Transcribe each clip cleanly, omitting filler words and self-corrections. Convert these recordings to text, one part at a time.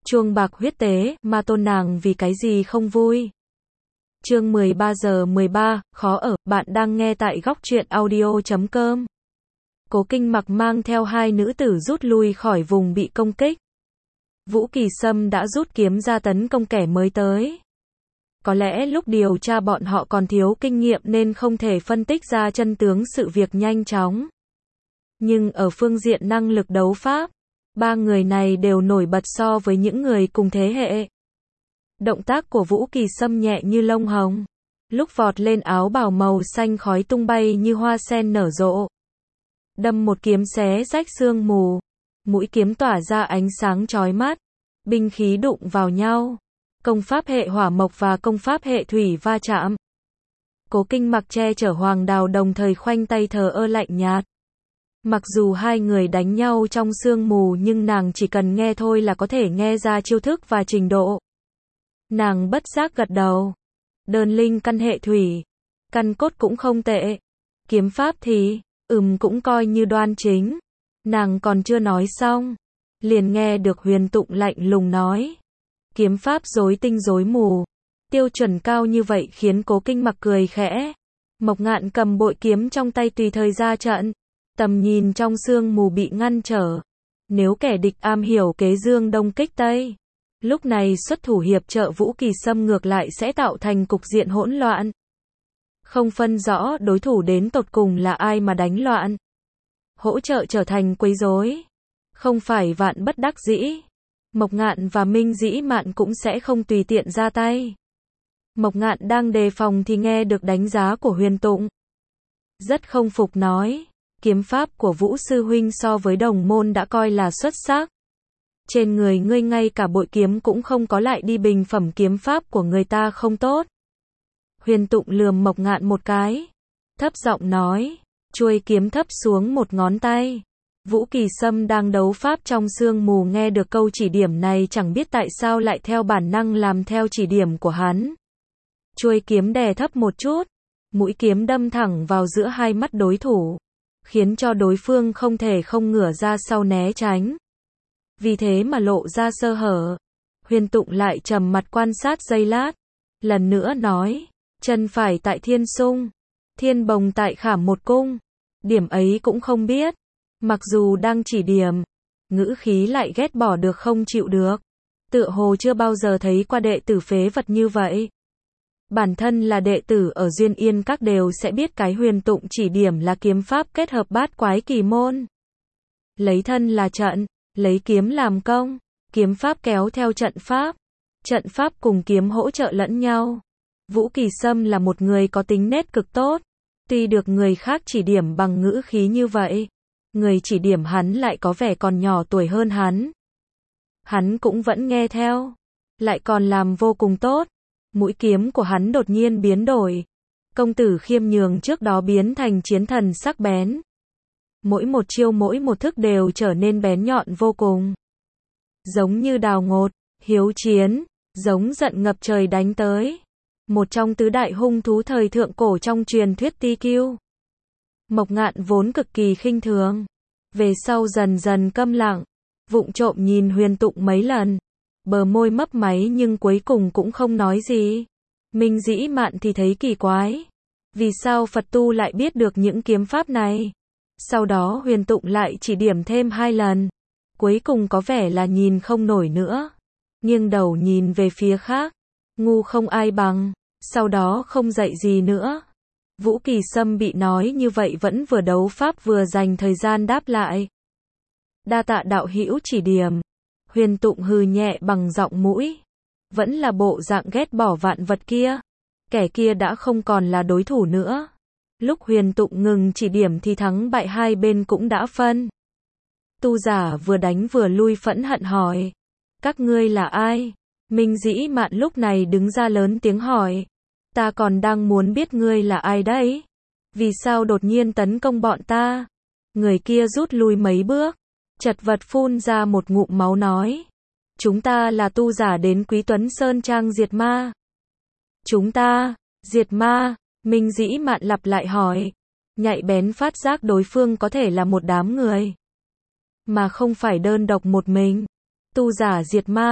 Chuông bạc huyết tế, ma tôn nàng vì cái gì không vui. Chương 13:13, khó ở, bạn đang nghe tại góc truyện audio.com. Cố Kinh Mặc mang theo hai nữ tử rút lui khỏi vùng bị công kích. Vũ Kỳ Sâm đã rút kiếm ra tấn công kẻ mới tới. Có lẽ lúc điều tra bọn họ còn thiếu kinh nghiệm nên không thể phân tích ra chân tướng sự việc nhanh chóng. Nhưng ở phương diện năng lực đấu pháp, ba người này đều nổi bật so với những người cùng thế hệ. Động tác của Vũ Kỳ Sâm nhẹ như lông hồng. Lúc vọt lên áo bào màu xanh khói tung bay như hoa sen nở rộ. Đâm một kiếm xé rách sương mù. Mũi kiếm tỏa ra ánh sáng chói mắt. Binh khí đụng vào nhau. Công pháp hệ hỏa mộc và công pháp hệ thủy va chạm. Cố Kinh Mặc che chở Hoàng Đào đồng thời khoanh tay thờ ơ lạnh nhạt. Mặc dù hai người đánh nhau trong sương mù nhưng nàng chỉ cần nghe thôi là có thể nghe ra chiêu thức và trình độ. Nàng bất giác gật đầu. Đơn linh căn hệ thủy. Căn cốt cũng không tệ. Kiếm pháp thì, cũng coi như đoan chính. Nàng còn chưa nói xong. Liền nghe được Huyền Tụng lạnh lùng nói. Kiếm pháp rối tinh rối mù. Tiêu chuẩn cao như vậy khiến Cố Kinh Mặc cười khẽ. Mộc Ngạn cầm bội kiếm trong tay tùy thời ra trận. Tầm nhìn trong sương mù bị ngăn trở. Nếu kẻ địch am hiểu kế dương đông kích tây, lúc này xuất thủ hiệp trợ Vũ Kỳ Sâm ngược lại sẽ tạo thành cục diện hỗn loạn. Không phân rõ đối thủ đến tột cùng là ai mà đánh loạn. Hỗ trợ trở thành quấy rối. Không phải vạn bất đắc dĩ. Mộc Ngạn và Minh Dĩ Mạn cũng sẽ không tùy tiện ra tay. Mộc Ngạn đang đề phòng thì nghe được đánh giá của Huyền Tụng. Rất không phục nói. Kiếm pháp của Vũ Sư Huynh so với đồng môn đã coi là xuất sắc. Trên người ngươi ngay cả bội kiếm cũng không có lại đi bình phẩm kiếm pháp của người ta không tốt. Huyền Tụng lườm Mộc Ngạn một cái. Thấp giọng nói. Chuôi kiếm thấp xuống một ngón tay. Vũ Kỳ Sâm đang đấu pháp trong sương mù nghe được câu chỉ điểm này chẳng biết tại sao lại theo bản năng làm theo chỉ điểm của hắn. Chuôi kiếm đè thấp một chút. Mũi kiếm đâm thẳng vào giữa hai mắt đối thủ. Khiến cho đối phương không thể không ngửa ra sau né tránh. Vì thế mà lộ ra sơ hở. Huyền Tụng lại trầm mặt quan sát giây lát. Lần nữa nói. Chân phải tại Thiên Sung. Thiên Bồng tại Khảm Một Cung. Điểm ấy cũng không biết. Mặc dù đang chỉ điểm. Ngữ khí lại ghét bỏ được không chịu được. Tựa hồ chưa bao giờ thấy qua đệ tử phế vật như vậy. Bản thân là đệ tử ở Duyên Yên Các đều sẽ biết cái Huyền Tụng chỉ điểm là kiếm pháp kết hợp bát quái kỳ môn. Lấy thân là trận, lấy kiếm làm công, kiếm pháp kéo theo trận pháp cùng kiếm hỗ trợ lẫn nhau. Vũ Kỳ Sâm là một người có tính nết cực tốt, tuy được người khác chỉ điểm bằng ngữ khí như vậy, người chỉ điểm hắn lại có vẻ còn nhỏ tuổi hơn hắn. Hắn cũng vẫn nghe theo, lại còn làm vô cùng tốt. Mũi kiếm của hắn đột nhiên biến đổi. Công tử khiêm nhường trước đó biến thành chiến thần sắc bén. Mỗi một chiêu mỗi một thức đều trở nên bén nhọn vô cùng. Giống như đào ngột, hiếu chiến, giống giận ngập trời đánh tới. Một trong tứ đại hung thú thời thượng cổ trong truyền thuyết Ti Kiêu. Mộc Ngạn vốn cực kỳ khinh thường. Về sau dần dần câm lặng. Vụng trộm nhìn Huyền Tụng mấy lần. Bờ môi mấp máy nhưng cuối cùng cũng không nói gì. Minh Dĩ Mạn thì thấy kỳ quái. Vì sao Phật tu lại biết được những kiếm pháp này? Sau đó Huyền Tụng lại chỉ điểm thêm 2 lần. Cuối cùng có vẻ là nhìn không nổi nữa. Nghiêng đầu nhìn về phía khác. Ngu không ai bằng. Sau đó không dạy gì nữa. Vũ Kỳ Sâm bị nói như vậy vẫn vừa đấu pháp vừa dành thời gian đáp lại. Đa tạ đạo hữu chỉ điểm. Huyền Tụng hừ nhẹ bằng giọng mũi. Vẫn là bộ dạng ghét bỏ vạn vật kia. Kẻ kia đã không còn là đối thủ nữa. Lúc Huyền Tụng ngừng chỉ điểm thì thắng bại hai bên cũng đã phân. Tu giả vừa đánh vừa lui phẫn hận hỏi. Các ngươi là ai? Minh Dĩ Mạn lúc này đứng ra lớn tiếng hỏi. Ta còn đang muốn biết ngươi là ai đấy? Vì sao đột nhiên tấn công bọn ta? Người kia rút lui mấy bước. Chật vật phun ra một ngụm máu nói. Chúng ta là tu giả đến Quý Tuấn Sơn Trang diệt ma. Chúng ta, diệt ma, Minh Dĩ Mạn lặp lại hỏi. Nhạy bén phát giác đối phương có thể là một đám người. Mà không phải đơn độc một mình. Tu giả diệt ma,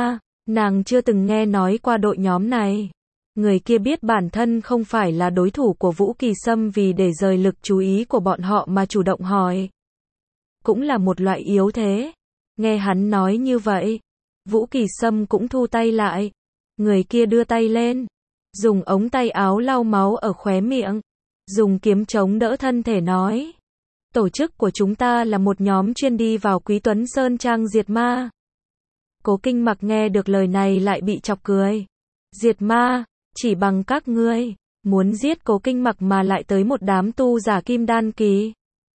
Nàng chưa từng nghe nói qua đội nhóm này. Người kia biết bản thân không phải là đối thủ của Vũ Kỳ Sâm, vì để rời lực chú ý của bọn họ mà chủ động hỏi. Cũng là một loại yếu thế. Nghe hắn nói như vậy, Vũ Kỳ Sâm cũng thu tay lại. Người kia đưa tay lên, dùng ống tay áo lau máu ở khóe miệng, dùng kiếm chống đỡ thân thể nói. Tổ chức của chúng ta là một nhóm chuyên đi vào Quý Tuấn Sơn Trang diệt ma. Cố Kinh Mặc nghe được lời này lại bị chọc cười. Diệt ma, chỉ bằng các ngươi, muốn giết Cố Kinh Mặc mà lại tới một đám tu giả kim đan kỳ.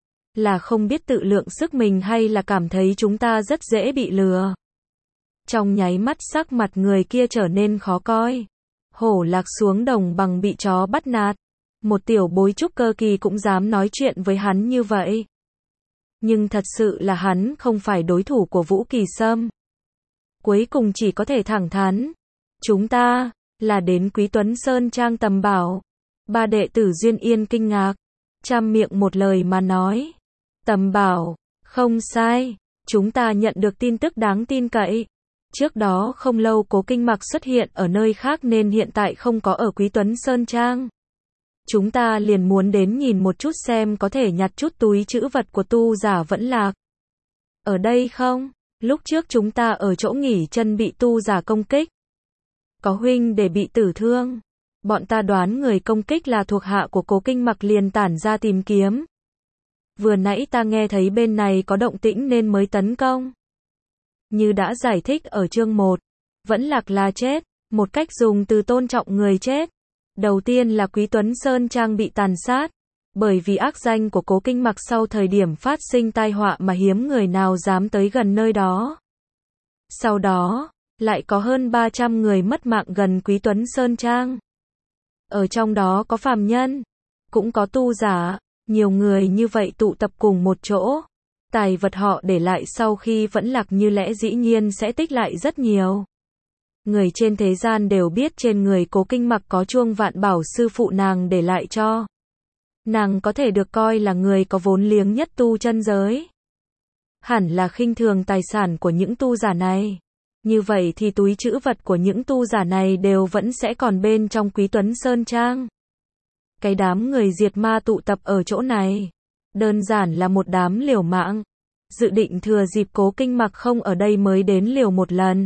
Là không biết tự lượng sức mình hay là cảm thấy chúng ta rất dễ bị lừa. Trong nháy mắt sắc mặt người kia trở nên khó coi. Hổ lạc xuống đồng bằng bị chó bắt nạt. Một tiểu bối trúc cơ kỳ cũng dám nói chuyện với hắn như vậy. Nhưng thật sự là hắn không phải đối thủ của Vũ Kỳ Sâm. Cuối cùng chỉ có thể thẳng thắn. Chúng ta là đến Quý Tuấn Sơn Trang tầm bảo. Ba đệ tử Duyên Yên kinh ngạc, trăm miệng một lời mà nói. Tầm bảo, không sai, chúng ta nhận được tin tức đáng tin cậy. Trước đó không lâu Cố Kinh Mặc xuất hiện ở nơi khác nên hiện tại không có ở Quý Tuấn Sơn Trang. Chúng ta liền muốn đến nhìn một chút xem có thể nhặt chút túi trữ vật của tu giả vẫn lạc. Ở đây không? Lúc trước chúng ta ở chỗ nghỉ chân bị tu giả công kích. Có huynh để bị tử thương. Bọn ta đoán người công kích là thuộc hạ của Cố Kinh Mặc liền tản ra tìm kiếm. Vừa nãy ta nghe thấy bên này có động tĩnh nên mới tấn công. Như đã giải thích ở chương 1, vẫn lạc là chết, một cách dùng từ tôn trọng người chết. Đầu tiên là Quý Tuấn Sơn Trang bị tàn sát, bởi vì ác danh của Cố Kinh Mặc sau thời điểm phát sinh tai họa mà hiếm người nào dám tới gần nơi đó. Sau đó, lại có hơn 300 người mất mạng gần Quý Tuấn Sơn Trang. Ở trong đó có phàm nhân, cũng có tu giả, nhiều người như vậy tụ tập cùng một chỗ. Tài vật họ để lại sau khi vẫn lạc như lẽ dĩ nhiên sẽ tích lại rất nhiều. Người trên thế gian đều biết trên người Cố Kinh Mặc có chuông vạn bảo sư phụ nàng để lại cho. Nàng có thể được coi là người có vốn liếng nhất tu chân giới. Hẳn là khinh thường tài sản của những tu giả này. Như vậy thì túi trữ vật của những tu giả này đều vẫn sẽ còn bên trong Quý Tuấn Sơn Trang. Cái đám người diệt ma tụ tập ở chỗ này, đơn giản là một đám liều mạng. Dự định thừa dịp Cố Kinh Mặc không ở đây mới đến liều một lần.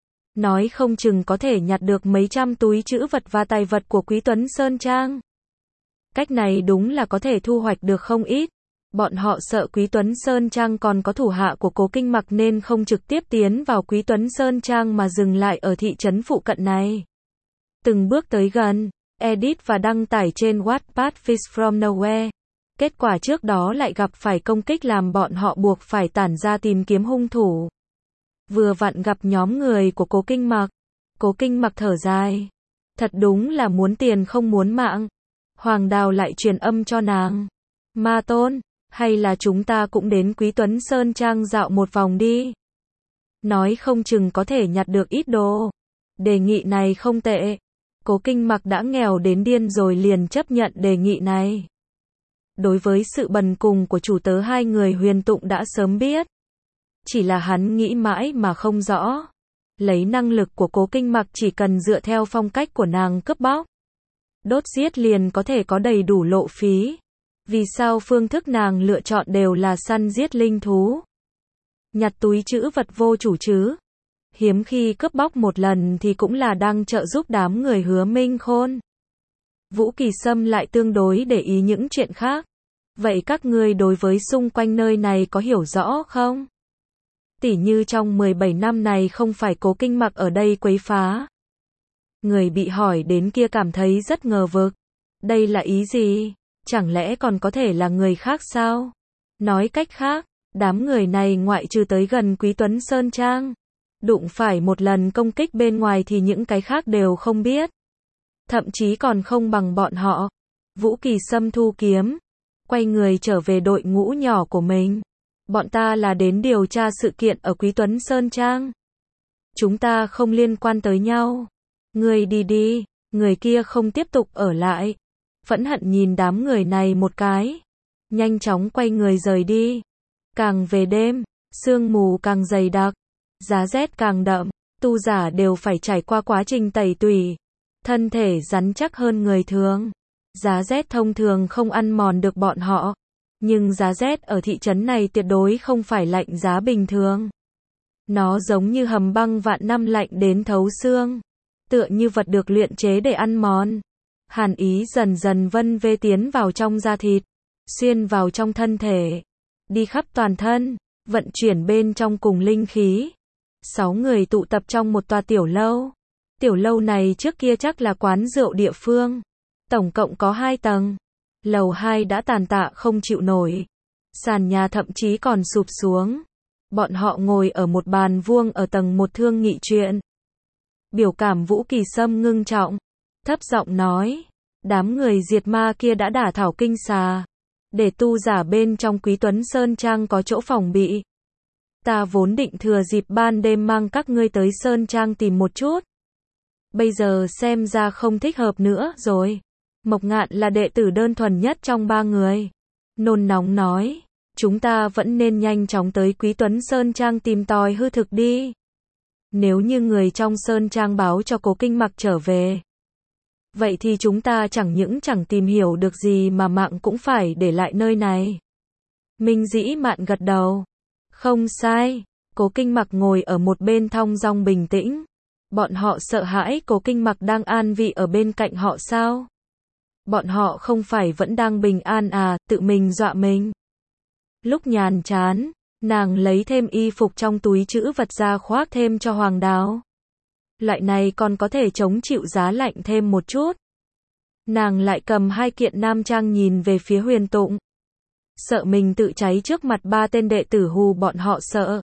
Nói không chừng có thể nhặt được mấy trăm túi trữ vật và tài vật của Quý Tuấn Sơn Trang. Cách này đúng là có thể thu hoạch được không ít. Bọn họ sợ Quý Tuấn Sơn Trang còn có thủ hạ của Cố Kinh Mặc nên không trực tiếp tiến vào Quý Tuấn Sơn Trang mà dừng lại ở thị trấn phụ cận này. Từng bước tới gần, edit và đăng tải trên Wattpad Fish from Nowhere. Kết quả trước đó lại gặp phải công kích làm bọn họ buộc phải tản ra tìm kiếm hung thủ. Vừa vặn gặp nhóm người của Cố Kinh Mặc. Cố Kinh Mặc thở dài. Thật đúng là muốn tiền không muốn mạng. Hoàng Đào lại truyền âm cho nàng. Ma Tôn, hay là chúng ta cũng đến Quý Tuấn Sơn Trang dạo một vòng đi. Nói không chừng có thể nhặt được ít đồ. Đề nghị này không tệ. Cố Kinh Mặc đã nghèo đến điên rồi liền chấp nhận đề nghị này. Đối với sự bần cùng của chủ tớ hai người Huyền Tụng đã sớm biết. Chỉ là hắn nghĩ mãi mà không rõ. Lấy năng lực của Cố Kinh Mặc chỉ cần dựa theo phong cách của nàng cướp bóc, đốt giết liền có thể có đầy đủ lộ phí. Vì sao phương thức nàng lựa chọn đều là săn giết linh thú? Nhặt túi trữ vật vô chủ chứ? Hiếm khi cướp bóc một lần thì cũng là đang trợ giúp đám người Hứa Minh Khôn. Vũ Kỳ Sâm lại tương đối để ý những chuyện khác. Vậy các ngươi đối với xung quanh nơi này có hiểu rõ không? Tỉ như trong 17 năm này không phải Cố Kinh Mặc ở đây quấy phá. Người bị hỏi đến kia cảm thấy rất ngờ vực. Đây là ý gì? Chẳng lẽ còn có thể là người khác sao? Nói cách khác, đám người này ngoại trừ tới gần Quý Tuấn Sơn Trang, đụng phải một lần công kích bên ngoài thì những cái khác đều không biết. Thậm chí còn không bằng bọn họ. Vũ Kỳ Sâm thu kiếm, quay người trở về đội ngũ nhỏ của mình. Bọn ta là đến điều tra sự kiện ở Quý Tuấn Sơn Trang. Chúng ta không liên quan tới nhau. Người đi đi, người kia không tiếp tục ở lại. Phẫn hận nhìn đám người này một cái. Nhanh chóng quay người rời đi. Càng về đêm, sương mù càng dày đặc, giá rét càng đậm. tu giả đều phải trải qua quá trình tẩy tủy, thân thể rắn chắc hơn người thường. Giá rét thông thường không ăn mòn được bọn họ, nhưng giá rét ở thị trấn này tuyệt đối không phải lạnh giá bình thường. Nó giống như hầm băng vạn năm lạnh đến thấu xương, tựa như vật được luyện chế để ăn mòn. Hàn ý dần dần vân vê tiến vào trong da thịt, xuyên vào trong thân thể, đi khắp toàn thân, vận chuyển bên trong cùng linh khí. 6 người tụ tập trong một tòa tiểu lâu. Tiểu lâu này trước kia chắc là quán rượu địa phương. Tổng cộng có 2 tầng. Lầu 2 đã tàn tạ không chịu nổi. Sàn nhà thậm chí còn sụp xuống. Bọn họ ngồi ở một bàn vuông ở tầng 1 thương nghị chuyện. Biểu cảm Vũ Kỳ Sâm ngưng trọng, thấp giọng nói, đám người diệt ma kia đã đả thảo kinh xà, để tu giả bên trong Quý Tuấn Sơn Trang có chỗ phòng bị. Ta vốn định thừa dịp ban đêm mang các ngươi tới Sơn Trang tìm một chút. Bây giờ xem ra không thích hợp nữa rồi. Mộc Ngạn là đệ tử đơn thuần nhất trong 3 người. Nôn nóng nói, chúng ta vẫn nên nhanh chóng tới Quý Tuấn Sơn Trang tìm tòi hư thực đi. Nếu như người trong Sơn Trang báo cho Cố Kinh Mặc trở về, vậy thì chúng ta chẳng tìm hiểu được gì mà mạng cũng phải để lại nơi này. Minh Dĩ Mạn gật đầu. Không sai, Cố Kinh Mặc ngồi ở một bên thong dong bình tĩnh. Bọn họ sợ hãi Cố Kinh Mặc đang an vị ở bên cạnh họ sao? Bọn họ không phải vẫn đang bình an à, tự mình dọa mình. Lúc nhàn chán, nàng lấy thêm y phục trong túi trữ vật ra khoác thêm cho Hoàng Đào. Loại này còn có thể chống chịu giá lạnh thêm một chút. Nàng lại cầm 2 kiện nam trang nhìn về phía Huyền Tụng. Sợ mình tự cháy trước mặt 3 tên đệ tử hù bọn họ sợ.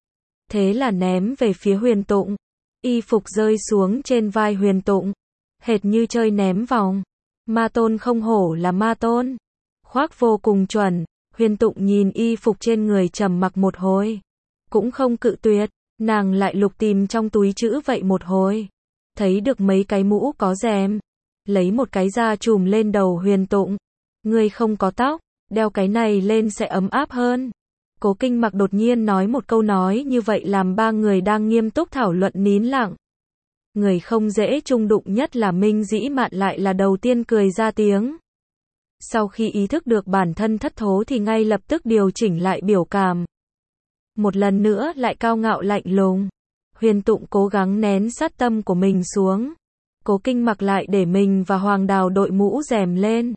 Thế là ném về phía Huyền Tụng. Y phục rơi xuống trên vai Huyền Tụng, hệt như chơi ném vòng. Ma tôn không hổ là ma tôn. Khoác vô cùng chuẩn. Huyền Tụng nhìn y phục trên người trầm mặc một hồi, cũng không cự tuyệt. Nàng lại lục tìm trong túi trữ vậy một hồi, thấy được mấy cái mũ có rèm, lấy một cái ra trùm lên đầu Huyền Tụng. Ngươi không có tóc, đeo cái này lên sẽ ấm áp hơn. Cố Kinh Mặc đột nhiên nói một câu nói như vậy làm 3 người đang nghiêm túc thảo luận nín lặng. Người không dễ chung đụng nhất là Minh Dĩ Mạn lại là đầu tiên cười ra tiếng. Sau khi ý thức được bản thân thất thố thì ngay lập tức điều chỉnh lại biểu cảm. Một lần nữa lại cao ngạo lạnh lùng. Huyền Tụng cố gắng nén sát tâm của mình xuống. Cố Kinh Mặc lại để mình và Hoàng Đào đội mũ rèm lên.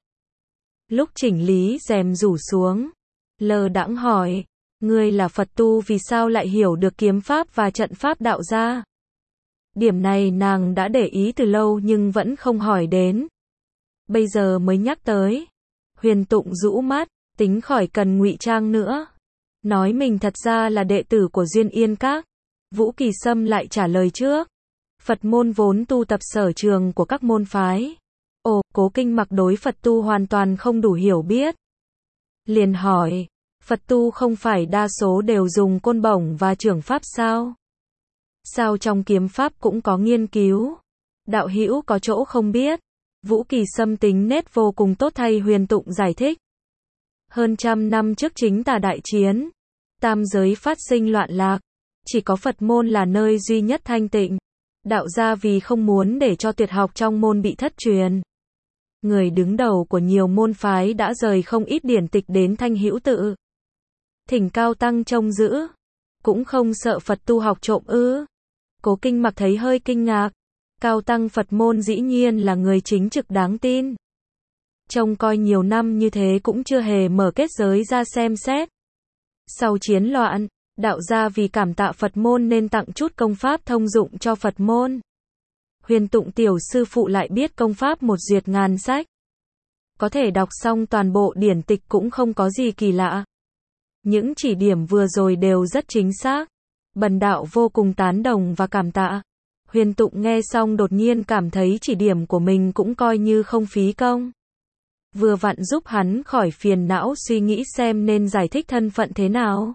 Lúc chỉnh lý rèm rủ xuống, lơ đãng hỏi, ngươi là Phật tu vì sao lại hiểu được kiếm pháp và trận pháp đạo gia? Điểm này nàng đã để ý từ lâu nhưng vẫn không hỏi đến. Bây giờ mới nhắc tới. Huyền Tụng rũ mắt, tính khỏi cần ngụy trang nữa. Nói mình thật ra là đệ tử của Duyên Yên Các. Vũ Kỳ Sâm lại trả lời trước. Phật môn vốn tu tập sở trường của các môn phái. Ồ, Cố Kinh Mặc đối Phật tu hoàn toàn không đủ hiểu biết. Liền hỏi, Phật tu không phải đa số đều dùng côn bổng và trưởng pháp sao? Sao trong kiếm pháp cũng có nghiên cứu? Đạo hữu có chỗ không biết. Vũ Kỳ Sâm tính nết vô cùng tốt thay Huyền Tụng giải thích. Hơn 100 năm trước chính tà đại chiến, tam giới phát sinh loạn lạc, chỉ có Phật môn là nơi duy nhất thanh tịnh. Đạo gia vì không muốn để cho tuyệt học trong môn bị thất truyền, người đứng đầu của nhiều môn phái đã rời không ít điển tịch đến Thanh Hữu Tự, thỉnh cao tăng trông giữ. Cũng không sợ Phật tu học trộm ư? Cố Kinh Mặc thấy hơi kinh ngạc. Cao tăng Phật môn dĩ nhiên là người chính trực đáng tin. Trông coi nhiều năm như thế cũng chưa hề mở kết giới ra xem xét. Sau chiến loạn, đạo gia vì cảm tạ Phật môn nên tặng chút công pháp thông dụng cho Phật môn. Huyền Tụng tiểu sư phụ lại biết công pháp 1 duyệt ngàn sách. Có thể đọc xong toàn bộ điển tịch cũng không có gì kỳ lạ. Những chỉ điểm vừa rồi đều rất chính xác. Bần đạo vô cùng tán đồng và cảm tạ. Huyền Tụng nghe xong đột nhiên cảm thấy chỉ điểm của mình cũng coi như không phí công. Vừa vặn giúp hắn khỏi phiền não suy nghĩ xem nên giải thích thân phận thế nào.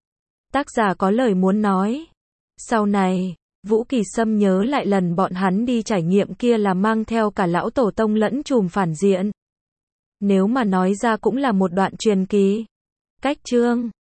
Tác giả có lời muốn nói. Sau này, Vũ Kỳ Sâm nhớ lại lần bọn hắn đi trải nghiệm kia là mang theo cả lão tổ tông lẫn trùm phản diện. Nếu mà nói ra cũng là một đoạn truyền kỳ. Cách chương